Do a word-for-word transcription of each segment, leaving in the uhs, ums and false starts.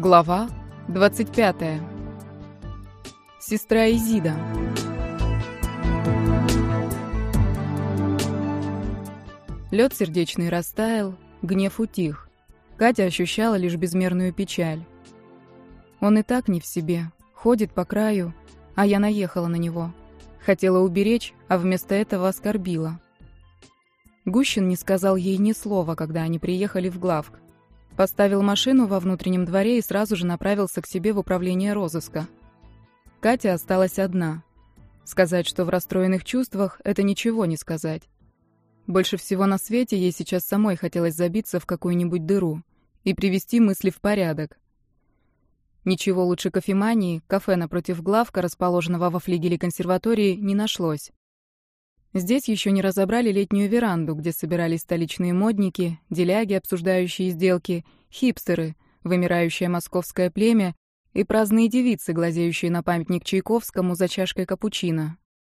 Глава двадцать пятая. Сестра Изида. Лед сердечный растаял, гнев утих. Катя ощущала лишь безмерную печаль. Он и так не в себе, ходит по краю, а я наехала на него. Хотела уберечь, а вместо этого оскорбила. Гущин не сказал ей ни слова, когда они приехали в главк. Поставил машину во внутреннем дворе и сразу же направился к себе в управление розыска. Катя осталась одна. Сказать, что в расстроенных чувствах, это ничего не сказать. Больше всего на свете ей сейчас самой хотелось забиться в какую-нибудь дыру и привести мысли в порядок. Ничего лучше кофемании, кафе напротив главка, расположенного во флигеле консерватории, не нашлось. Здесь еще не разобрали летнюю веранду, где собирались столичные модники, деляги, обсуждающие сделки, хипстеры, вымирающее московское племя и праздные девицы, глазеющие на памятник Чайковскому за чашкой капучино.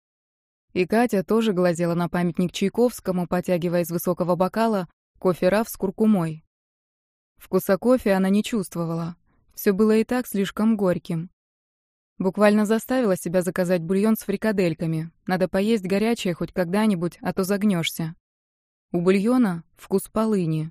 И Катя тоже глазела на памятник Чайковскому, потягивая из высокого бокала кофе-раф с куркумой. Вкуса кофе она не чувствовала. Все было и так слишком горьким. Буквально заставила себя заказать бульон с фрикадельками. Надо поесть горячее хоть когда-нибудь, а то загнешься. У бульона вкус полыни.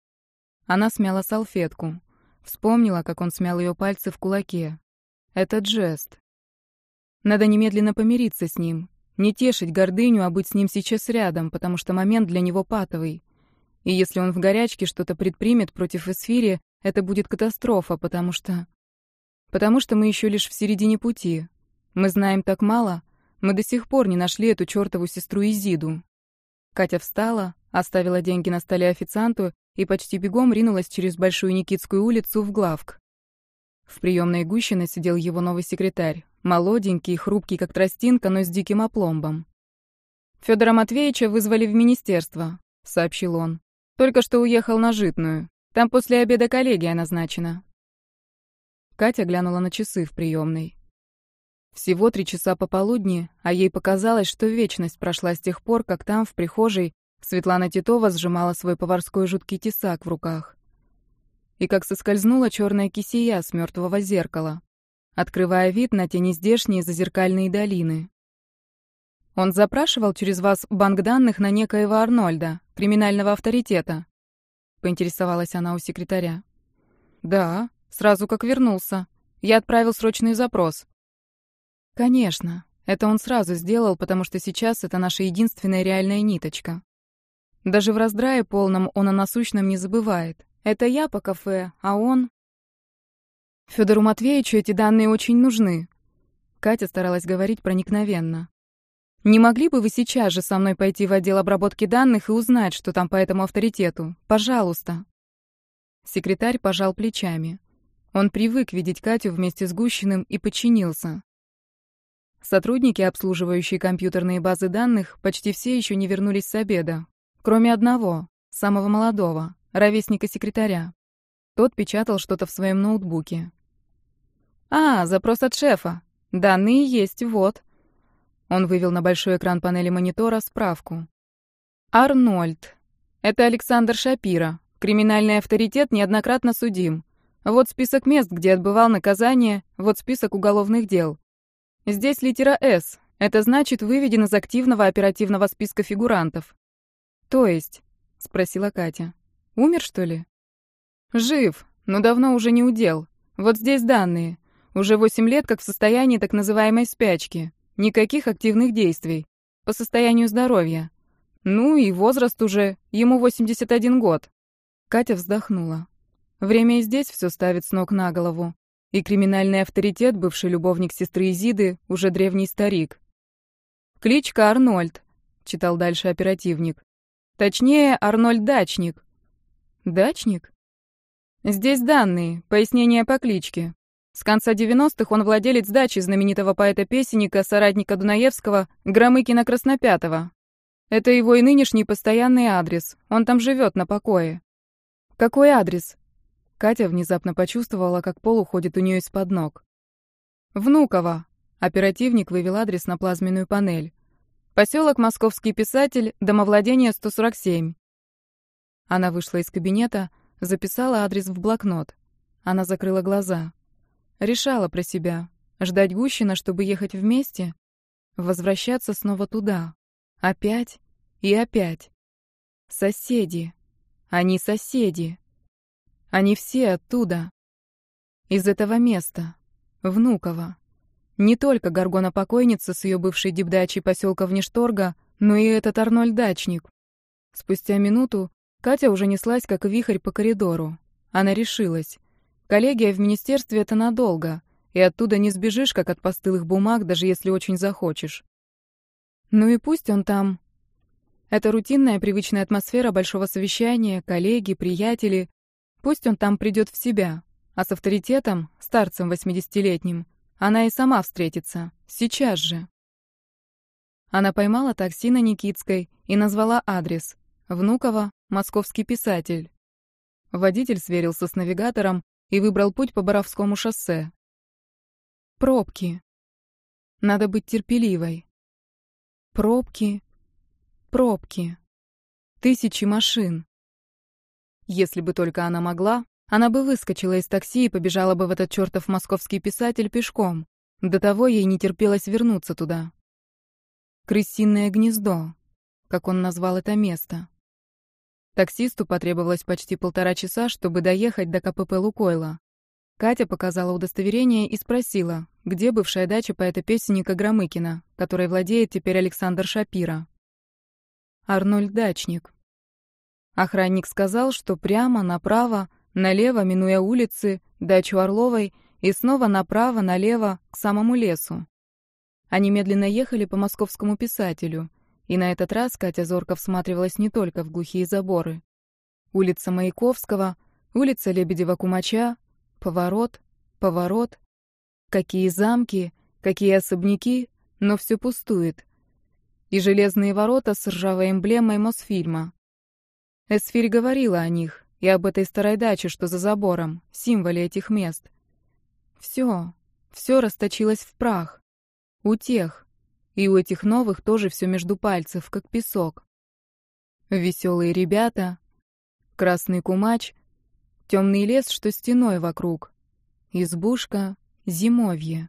Она смяла салфетку. Вспомнила, как он смял ее пальцы в кулаке. Этот жест. Надо немедленно помириться с ним. Не тешить гордыню, а быть с ним сейчас рядом, потому что момент для него патовый. И если он в горячке что-то предпримет против Эсфири, это будет катастрофа, потому что... Потому что мы еще лишь в середине пути. Мы знаем так мало, мы до сих пор не нашли эту чертову сестру Изиду. Катя встала, оставила деньги на столе официанту и почти бегом ринулась через Большую Никитскую улицу в главк. В приемной Гущина сидел его новый секретарь, молоденький, хрупкий, как тростинка, но с диким опломбом. «Федора Матвеевича вызвали в министерство», — сообщил он. «Только что уехал на Житную. Там после обеда коллегия назначена». Катя глянула на часы в приемной. Всего три часа пополудни, а ей показалось, что вечность прошла с тех пор, как там, в прихожей, Светлана Титова сжимала свой поварской жуткий тесак в руках. И как соскользнула черная кисея с мертвого зеркала, открывая вид на те нездешние зазеркальные долины. «Он запрашивал через вас банк данных на некоего Арнольда, криминального авторитета?» — поинтересовалась она у секретаря. «Да. Сразу как вернулся. Я отправил срочный запрос». «Конечно. Это он сразу сделал, потому что сейчас это наша единственная реальная ниточка. Даже в раздрае полном он о насущном не забывает. Это я по кафе, а он...» «Федору Матвеевичу эти данные очень нужны». Катя старалась говорить проникновенно. «Не могли бы вы сейчас же со мной пойти в отдел обработки данных и узнать, что там по этому авторитету? Пожалуйста». Секретарь пожал плечами. Он привык видеть Катю вместе с Гущиным и подчинился. Сотрудники, обслуживающие компьютерные базы данных, почти все еще не вернулись с обеда. Кроме одного, самого молодого, ровесника секретаря. Тот печатал что-то в своем ноутбуке. «А, запрос от шефа. Данные есть, вот». Он вывел на большой экран панели монитора справку. «Арнольд. Это Александр Шапира. Криминальный авторитет, неоднократно судим. Вот список мест, где отбывал наказание, вот список уголовных дел. Здесь литера «С». Это значит, выведен из активного оперативного списка фигурантов». «То есть?» — спросила Катя. «Умер, что ли?» «Жив, но давно уже не удел. Вот здесь данные. Уже восемь лет как в состоянии так называемой спячки. Никаких активных действий. По состоянию здоровья. Ну и возраст уже, ему восемьдесят один год». Катя вздохнула. Время и здесь все ставит с ног на голову. И криминальный авторитет, бывший любовник сестры Изиды, уже древний старик. «Кличка Арнольд», — читал дальше оперативник. «Точнее, Арнольд Дачник». «Дачник?» «Здесь данные, пояснения по кличке. С конца девяностых он владелец дачи знаменитого поэта-песенника, соратника Дунаевского, Громыкина-Краснопятого. Это его и нынешний постоянный адрес. Он там живет на покое». «Какой адрес?» Катя внезапно почувствовала, как пол уходит у нее из-под ног. «Внуково». Оперативник вывел адрес на плазменную панель. «Поселок Московский Писатель, домовладение сто сорок семь». Она вышла из кабинета, записала адрес в блокнот. Она закрыла глаза. Решала про себя. Ждать Гущина, чтобы ехать вместе? Возвращаться снова туда. Опять и опять. Соседи. Они соседи. Они все оттуда. Из этого места. Внуково. Не только Горгона-покойница с ее бывшей дипдачей поселка Внешторга, но и этот Арнольд-дачник. Спустя минуту Катя уже неслась, как вихрь, по коридору. Она решилась. Коллегия в министерстве — это надолго, и оттуда не сбежишь, как от постылых бумаг, даже если очень захочешь. Ну и пусть он там. Это рутинная, привычная атмосфера большого совещания, коллеги, приятели. Пусть он там придет в себя, а с авторитетом, старцем восьмидесятилетним, она и сама встретится. Сейчас же. Она поймала такси на Никитской и назвала адрес. Внуково, московский писатель. Водитель сверился с навигатором и выбрал путь по Боровскому шоссе. Пробки. Надо быть терпеливой. Пробки, пробки. Тысячи машин. Если бы только она могла, она бы выскочила из такси и побежала бы в этот чертов московский писатель пешком. До того ей не терпелось вернуться туда. Крысиное гнездо, как он назвал это место. Таксисту потребовалось почти полтора часа, чтобы доехать до ка пэ пэ «Лукойла». Катя показала удостоверение и спросила, где бывшая дача поэта-песенника Громыкина, которой владеет теперь Александр Шапира. Арнольд Дачник. Охранник сказал, что прямо, направо, налево, минуя улицы, дачу Орловой, и снова направо, налево, к самому лесу. Они медленно ехали по московскому писателю, и на этот раз Катя зорко всматривалась не только в глухие заборы. Улица Маяковского, улица Лебедева-Кумача, поворот, поворот. Какие замки, какие особняки, но все пустует. И железные ворота с ржавой эмблемой Мосфильма. Эсфирь говорила о них и об этой старой даче, что за забором, символе этих мест. Все, все расточилось в прах. У тех. И у этих новых тоже все между пальцев, как песок. Веселые ребята, красный кумач, темный лес, что стеной вокруг, избушка, зимовье.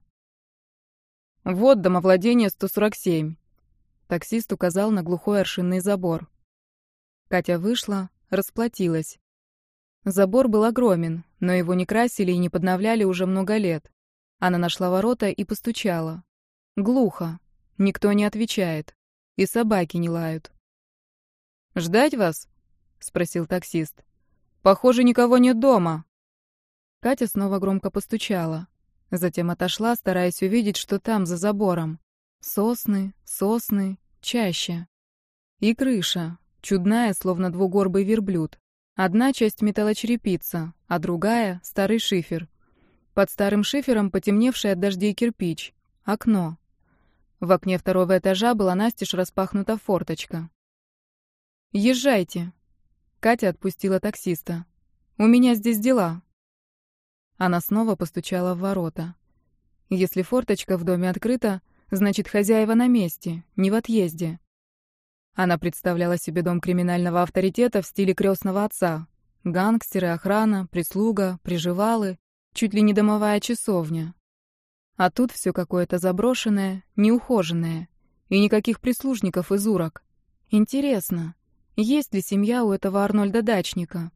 Вот домовладение сто сорок семь. Таксист указал на глухой аршинный забор. Катя вышла, расплатилась. Забор был огромен, но его не красили и не подновляли уже много лет. Она нашла ворота и постучала. Глухо. Никто не отвечает. И собаки не лают. «Ждать вас?» — спросил таксист. «Похоже, никого нет дома». Катя снова громко постучала. Затем отошла, стараясь увидеть, что там, за забором. Сосны, сосны, чаща. И крыша, чудная, словно двугорбый верблюд. Одна часть металлочерепица, а другая — старый шифер. Под старым шифером потемневший от дождей кирпич. Окно. В окне второго этажа была настежь распахнута форточка. «Езжайте». Катя отпустила таксиста. «У меня здесь дела». Она снова постучала в ворота. Если форточка в доме открыта, значит, хозяева на месте, не в отъезде. Она представляла себе дом криминального авторитета в стиле крестного отца. Гангстеры, охрана, прислуга, приживалы, чуть ли не домовая часовня. А тут все какое-то заброшенное, неухоженное. И никаких прислужников из урок. Интересно, есть ли семья у этого Арнольда Дачника?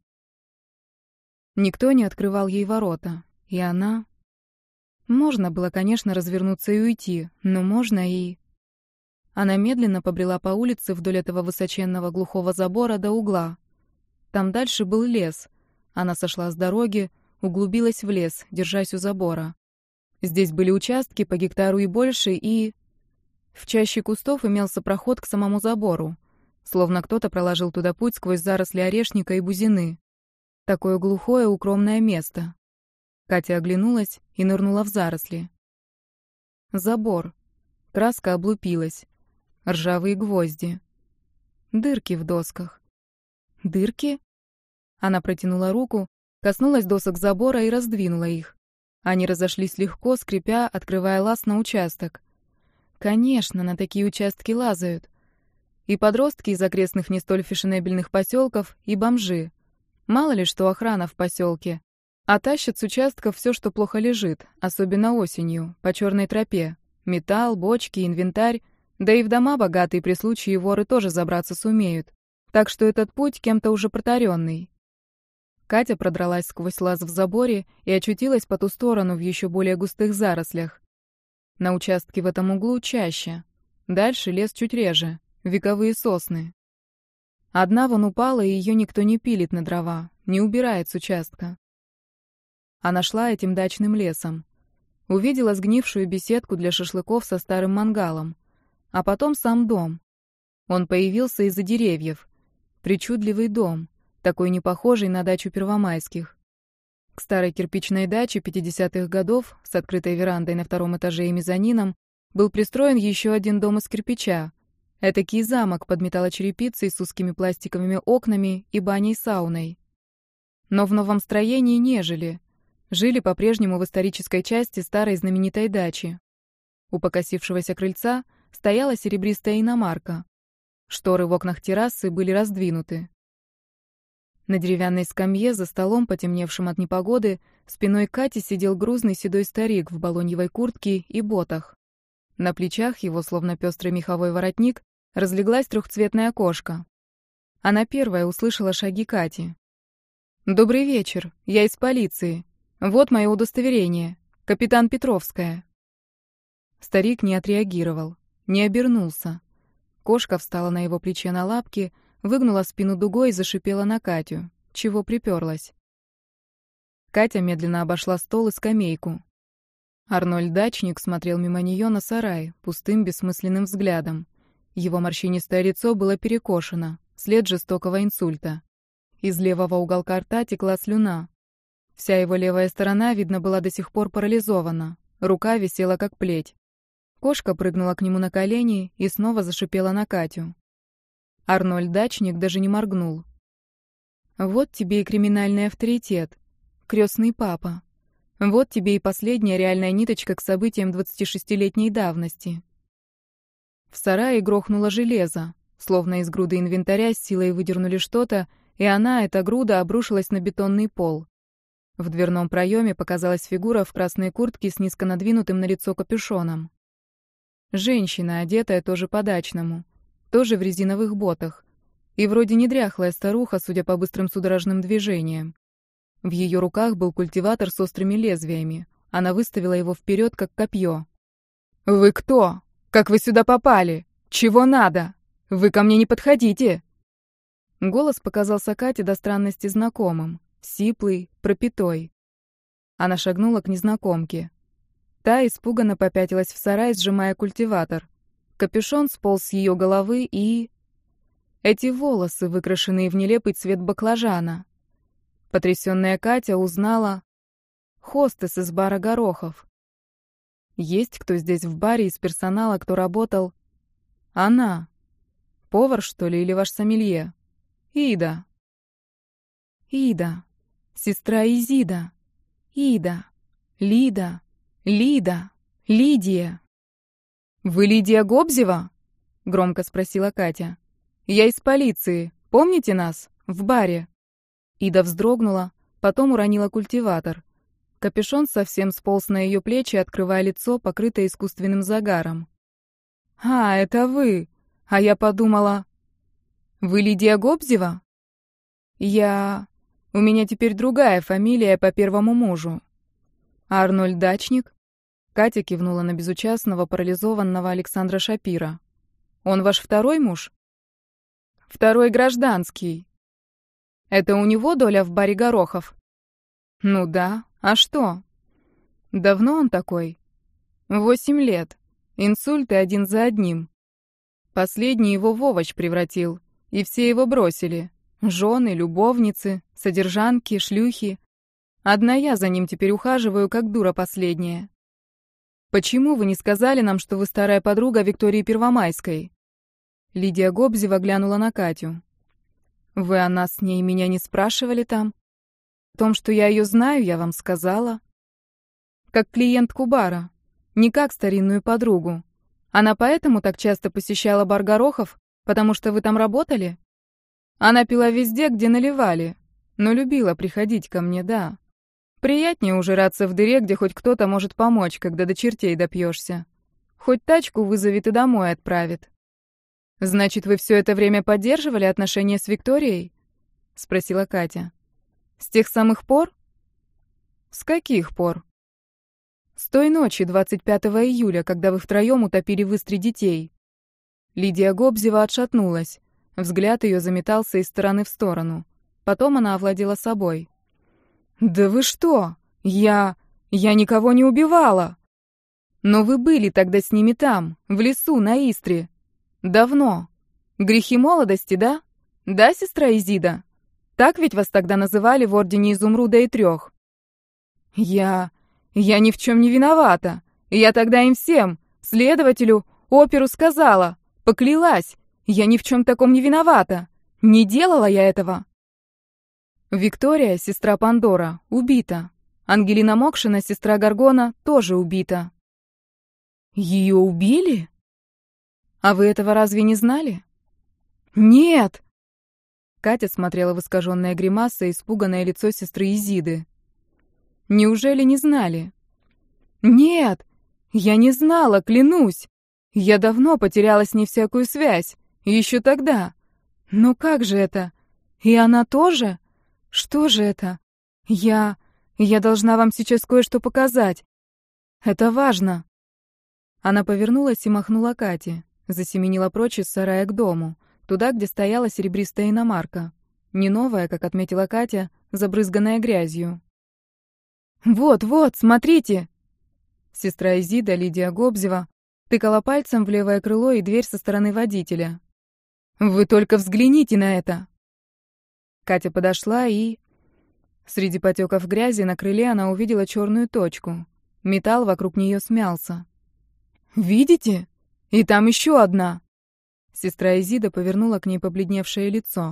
Никто не открывал ей ворота. И она... Можно было, конечно, развернуться и уйти, но можно и... Она медленно побрела по улице вдоль этого высоченного глухого забора до угла. Там дальше был лес. Она сошла с дороги, углубилась в лес, держась у забора. Здесь были участки по гектару и больше, и... В чаще кустов имелся проход к самому забору, словно кто-то проложил туда путь сквозь заросли орешника и бузины. Такое глухое, укромное место. Катя оглянулась и нырнула в заросли. Забор. Краска облупилась. Ржавые гвозди. Дырки в досках. Дырки? Она протянула руку, коснулась досок забора и раздвинула их. Они разошлись легко, скрипя, открывая лаз на участок. Конечно, на такие участки лазают. И подростки из окрестных не столь фешенебельных поселков, и бомжи. Мало ли что охрана в поселке. А тащат с участков все, что плохо лежит, особенно осенью, по черной тропе. Металл, бочки, инвентарь. Да и в дома богатые при случае воры тоже забраться сумеют. Так что этот путь кем-то уже протаренный. Катя продралась сквозь лаз в заборе и очутилась по ту сторону в еще более густых зарослях. На участке в этом углу чаще. Дальше лес чуть реже. Вековые сосны. Одна вон упала, и ее никто не пилит на дрова, не убирает с участка. Она шла этим дачным лесом. Увидела сгнившую беседку для шашлыков со старым мангалом. А потом сам дом. Он появился из-за деревьев. Причудливый дом, такой не похожий на дачу Первомайских. К старой кирпичной даче пятидесятых годов с открытой верандой на втором этаже и мезонином был пристроен еще один дом из кирпича. Этакий замок под металлочерепицей с узкими пластиковыми окнами и баней-сауной. Но в новом строении не жили. Жили по-прежнему в исторической части старой знаменитой дачи. У покосившегося крыльца стояла серебристая иномарка. Шторы в окнах террасы были раздвинуты. На деревянной скамье за столом, потемневшим от непогоды, спиной к Кате сидел грузный седой старик в балоньевой куртке и ботах. На плечах его, словно пестрый меховой воротник, разлеглась трехцветная кошка. Она первая услышала шаги Кати. «Добрый вечер, я из полиции. Вот мое удостоверение. Капитан Петровская». Старик не отреагировал, не обернулся. Кошка встала на его плече на лапки, выгнула спину дугой и зашипела на Катю, чего приперлась. Катя медленно обошла стол и скамейку. Арнольд Дачник смотрел мимо нее на сарай, пустым бессмысленным взглядом. Его морщинистое лицо было перекошено, след жестокого инсульта. Из левого уголка рта текла слюна. Вся его левая сторона, видно, была до сих пор парализована. Рука висела как плеть. Кошка прыгнула к нему на колени и снова зашипела на Катю. Арнольд Дачник даже не моргнул. «Вот тебе и криминальный авторитет. Крестный папа. Вот тебе и последняя реальная ниточка к событиям двадцатишестилетней давности». В сарае грохнуло железо, словно из груды инвентаря с силой выдернули что-то, и она, эта груда, обрушилась на бетонный пол. В дверном проеме показалась фигура в красной куртке с низко надвинутым на лицо капюшоном. Женщина, одетая тоже по-дачному, тоже в резиновых ботах, и вроде не дряхлая старуха, судя по быстрым судорожным движениям. В ее руках был культиватор с острыми лезвиями. Она выставила его вперед, как копье. «Вы кто? Как вы сюда попали? Чего надо? Вы ко мне не подходите!» Голос показался Кате до странности знакомым, сиплый, пропитой. Она шагнула к незнакомке. Та испуганно попятилась в сарай, сжимая культиватор. Капюшон сполз с ее головы и... Эти волосы, выкрашенные в нелепый цвет баклажана. Потрясённая Катя узнала... Хостес из бара Горохов. Есть кто здесь в баре из персонала, кто работал? Она. Повар, что ли, или ваш сомелье? Ида. Ида. Сестра Изида. Ида. Лида. Лида. Лидия. «Вы Лидия Гобзева?» — громко спросила Катя. «Я из полиции. Помните нас? В баре». Ида вздрогнула, потом уронила культиватор. Капюшон совсем сполз на ее плечи, открывая лицо, покрытое искусственным загаром. «А, это вы! А я подумала... Вы Лидия Гобзева?» «Я... У меня теперь другая фамилия по первому мужу». «Арнольд Дачник?» Катя кивнула на безучастного, парализованного Александра Шапира. «Он ваш второй муж?» «Второй гражданский». «Это у него доля в баре Горохов?» «Ну да. А что?» «Давно он такой?» «Восемь лет. Инсульты один за одним. Последний его в овощ превратил, и все его бросили. Жены, любовницы, содержанки, шлюхи. Одна я за ним теперь ухаживаю, как дура последняя». «Почему вы не сказали нам, что вы старая подруга Виктории Первомайской?» Лидия Гобзева глянула на Катю. «Вы о нас с ней меня не спрашивали там? О том, что я ее знаю, я вам сказала. Как клиентку бара, не как старинную подругу. Она поэтому так часто посещала бар Горохов, потому что вы там работали? Она пила везде, где наливали, но любила приходить ко мне, да. Приятнее ужираться в дыре, где хоть кто-то может помочь, когда до чертей допьешься. Хоть тачку вызовет и домой отправит. Значит, вы все это время поддерживали отношения с Викторией? Спросила Катя. С тех самых пор? С каких пор? С той ночи, двадцать пятого июля, когда вы втроем утопили в Истре детей. Лидия Гобзева отшатнулась. Взгляд ее заметался из стороны в сторону. Потом она овладела собой. «Да вы что? Я... я никого не убивала!» «Но вы были тогда с ними там, в лесу, на Истре. Давно. Грехи молодости, да? Да, сестра Изида? Так ведь вас тогда называли в Ордене Изумруда и Трех?» «Я... я ни в чем не виновата. Я тогда им всем, следователю, оперу сказала, поклялась. Я ни в чем таком не виновата. Не делала я этого». Виктория, сестра Пандора, убита. Ангелина Мокшина, сестра Гаргона, тоже убита. Ее убили? А вы этого разве не знали? Нет! Катя смотрела в искаженное гримасой испуганное лицо сестры Изиды. Неужели не знали? Нет! Я не знала, клянусь! Я давно потеряла с ней всякую связь. Еще тогда. Но как же это? И она тоже? Что же это? Я... я должна вам сейчас кое-что показать. Это важно. Она повернулась и махнула Кате. Засеменила прочь из сарая к дому, туда, где стояла серебристая иномарка. Не новая, как отметила Катя, забрызганная грязью. «Вот, вот, смотрите!» Сестра Изида, Лидия Гобзева, тыкала пальцем в левое крыло и дверь со стороны водителя. «Вы только взгляните на это!» Катя подошла и... Среди потеков грязи на крыле она увидела черную точку. Металл вокруг нее смялся. «Видите? И там еще одна!» Сестра Изида повернула к ней побледневшее лицо.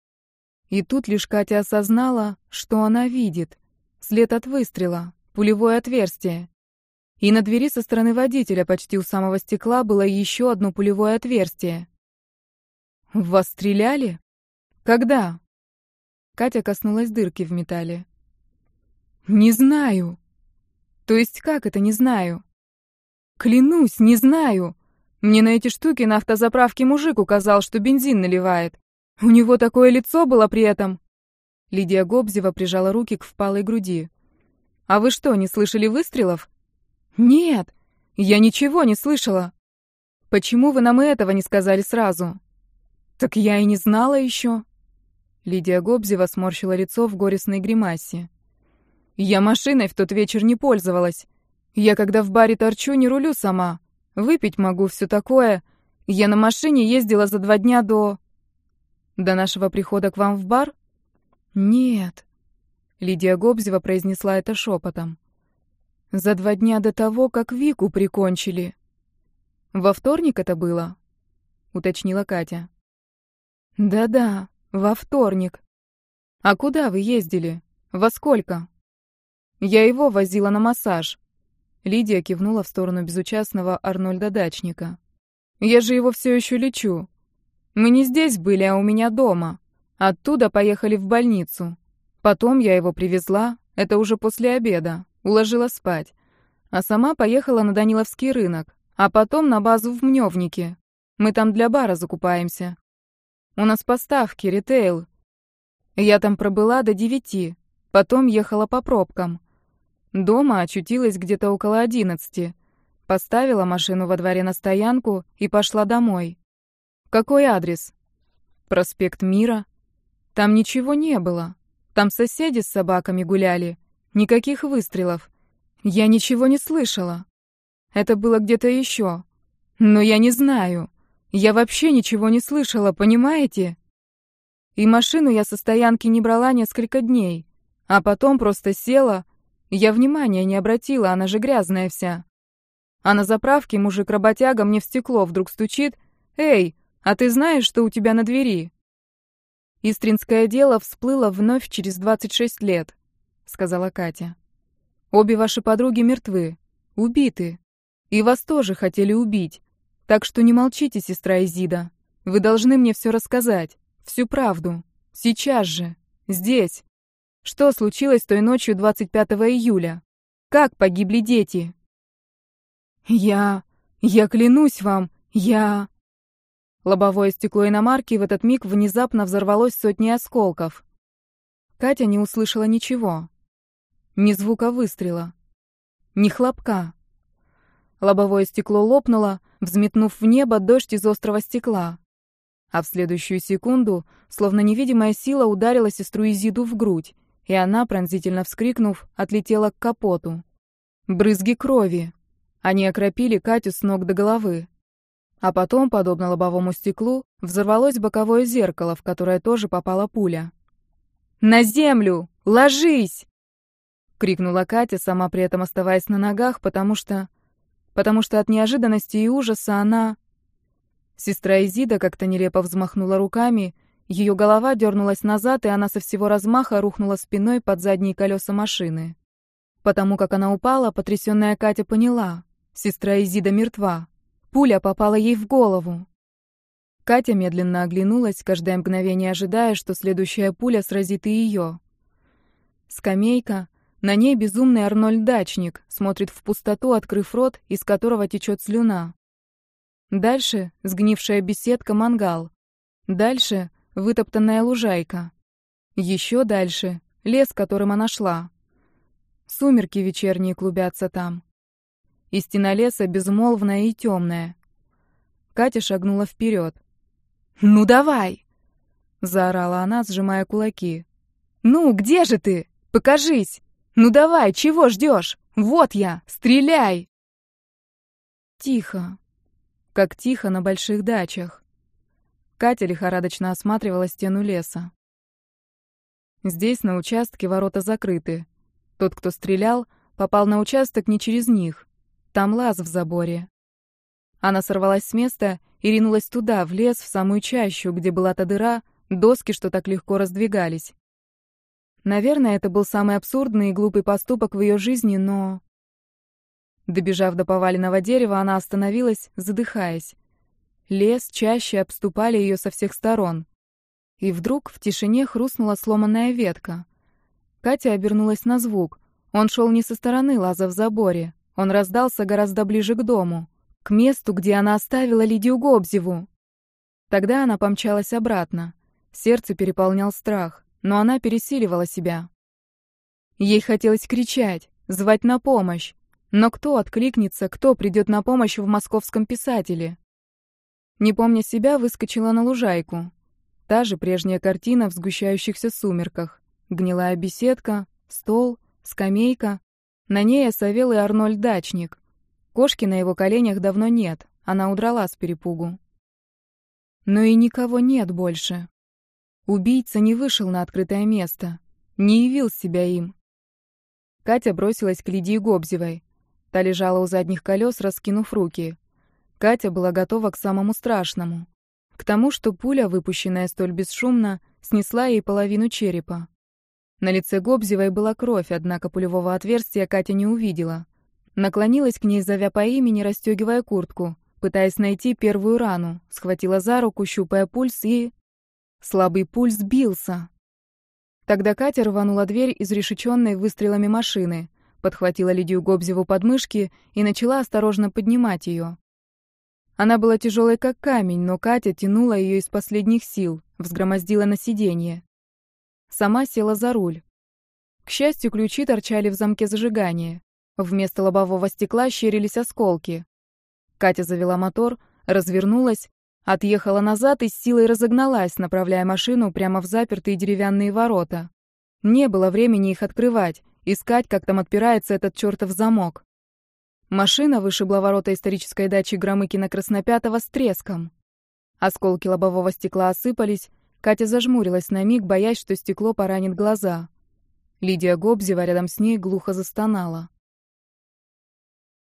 И тут лишь Катя осознала, что она видит. След от выстрела, пулевое отверстие. И на двери со стороны водителя почти у самого стекла было еще одно пулевое отверстие. «В вас стреляли? Когда?» Катя коснулась дырки в металле. «Не знаю». «То есть как это не знаю?» «Клянусь, не знаю. Мне на эти штуки на автозаправке мужик указал, что бензин наливает. У него такое лицо было при этом». Лидия Гобзева прижала руки к впалой груди. «А вы что, не слышали выстрелов?» «Нет, я ничего не слышала». «Почему вы нам и этого не сказали сразу?» «Так я и не знала еще». Лидия Гобзева сморщила лицо в горестной гримасе. «Я машиной в тот вечер не пользовалась. Я когда в баре торчу, не рулю сама. Выпить могу, все такое. Я на машине ездила за два дня до...» «До нашего прихода к вам в бар?» «Нет». Лидия Гобзева произнесла это шепотом. «За два дня до того, как Вику прикончили». «Во вторник это было?» — уточнила Катя. «Да-да, во вторник. А куда вы ездили? Во сколько?» «Я его возила на массаж». Лидия кивнула в сторону безучастного Арнольда Дачника. «Я же его все еще лечу. Мы не здесь были, а у меня дома. Оттуда поехали в больницу. Потом я его привезла, это уже после обеда, уложила спать. А сама поехала на Даниловский рынок, а потом на базу в Мневнике. Мы там для бара закупаемся. У нас поставки, ритейл. Я там пробыла до девяти, потом ехала по пробкам. Дома очутилась где-то около одиннадцати. Поставила машину во дворе на стоянку и пошла домой. Какой адрес? Проспект Мира. Там ничего не было. Там соседи с собаками гуляли. Никаких выстрелов. Я ничего не слышала. Это было где-то еще. Но я не знаю. Я вообще ничего не слышала, понимаете? И машину я со стоянки не брала несколько дней. А потом просто села. Я внимания не обратила, она же грязная вся. А на заправке мужик-работяга мне в стекло вдруг стучит. «Эй, а ты знаешь, что у тебя на двери?» «Истринское дело всплыло вновь через двадцать шесть лет», — сказала Катя. «Обе ваши подруги мертвы, убиты. И вас тоже хотели убить. Так что не молчите, сестра Изида. Вы должны мне все рассказать, всю правду. Сейчас же, здесь». Что случилось той ночью двадцать пятого июля? Как погибли дети?» «Я... я клянусь вам, я...» Лобовое стекло иномарки в этот миг внезапно взорвалось сотней осколков. Катя не услышала ничего. Ни звука выстрела. Ни хлопка. Лобовое стекло лопнуло, взметнув в небо дождь из острого стекла. А в следующую секунду, словно невидимая сила, ударила сестру Изиду в грудь, и она, пронзительно вскрикнув, отлетела к капоту. Брызги крови. Они окропили Катю с ног до головы. А потом, подобно лобовому стеклу, взорвалось боковое зеркало, в которое тоже попала пуля. «На землю! Ложись!» — крикнула Катя, сама при этом оставаясь на ногах, потому что... потому что от неожиданности и ужаса она... Сестра Изида как-то нелепо взмахнула руками, ее голова дернулась назад, и она со всего размаха рухнула спиной под задние колеса машины. Потому как она упала, потрясенная Катя поняла — сестра Изида мертва. Пуля попала ей в голову. Катя медленно оглянулась, каждое мгновение ожидая, что следующая пуля сразит и ее. Скамейка, на ней безумный Арнольд-дачник, смотрит в пустоту, открыв рот, из которого течет слюна. Дальше сгнившая беседка-мангал. Дальше вытоптанная лужайка. Еще дальше лес, которым она шла. Сумерки вечерние клубятся там. И стена леса безмолвная и темная. Катя шагнула вперед. «Ну давай!» — заорала она, сжимая кулаки. «Ну, где же ты? Покажись! Ну давай, чего ждешь? Вот я! Стреляй!» Тихо. Как тихо на больших дачах. Катя лихорадочно осматривала стену леса. Здесь, на участке, ворота закрыты. Тот, кто стрелял, попал на участок не через них. Там лаз в заборе. Она сорвалась с места и ринулась туда, в лес, в самую чащу, где была та дыра, доски, что так легко раздвигались. Наверное, это был самый абсурдный и глупый поступок в ее жизни, но... Добежав до поваленного дерева, она остановилась, задыхаясь. Лес, чаще обступали ее со всех сторон. И вдруг в тишине хрустнула сломанная ветка. Катя обернулась на звук. Он шел не со стороны лаза в заборе. Он раздался гораздо ближе к дому, к месту, где она оставила Лидию Гобзеву. Тогда она помчалась обратно. Сердце переполнял страх, но она пересиливала себя. Ей хотелось кричать, звать на помощь. Но кто откликнется, кто придет на помощь в Московском писателе? Не помня себя, выскочила на лужайку. Та же прежняя картина в сгущающихся сумерках. Гнилая беседка, стол, скамейка. На ней осовел и Арнольд-дачник. Кошки на его коленях давно нет, она удрала с перепугу. Но и никого нет больше. Убийца не вышел на открытое место, не явил себя им. Катя бросилась к Лидии Гобзевой. Та лежала у задних колес, раскинув руки. Катя была готова к самому страшному. К тому, что пуля, выпущенная столь бесшумно, снесла ей половину черепа. На лице Гобзевой была кровь, однако пулевого отверстия Катя не увидела. Наклонилась к ней, зовя по имени, расстегивая куртку, пытаясь найти первую рану, схватила за руку, щупая пульс, и... Слабый пульс бился. Тогда Катя рванула дверь, изрешеченной выстрелами машины, подхватила Лидию Гобзеву под мышки и начала осторожно поднимать ее. Она была тяжелой, как камень, но Катя тянула ее из последних сил, взгромоздила на сиденье. Сама села за руль. К счастью, ключи торчали в замке зажигания. Вместо лобового стекла щерились осколки. Катя завела мотор, развернулась, отъехала назад и с силой разогналась, направляя машину прямо в запертые деревянные ворота. Не было времени их открывать, искать, как там отпирается этот чертов замок. Машина вышибла ворота исторической дачи Громыкина-Краснопятого с треском. Осколки лобового стекла осыпались. Катя зажмурилась на миг, боясь, что стекло поранит глаза. Лидия Гобзева рядом с ней глухо застонала.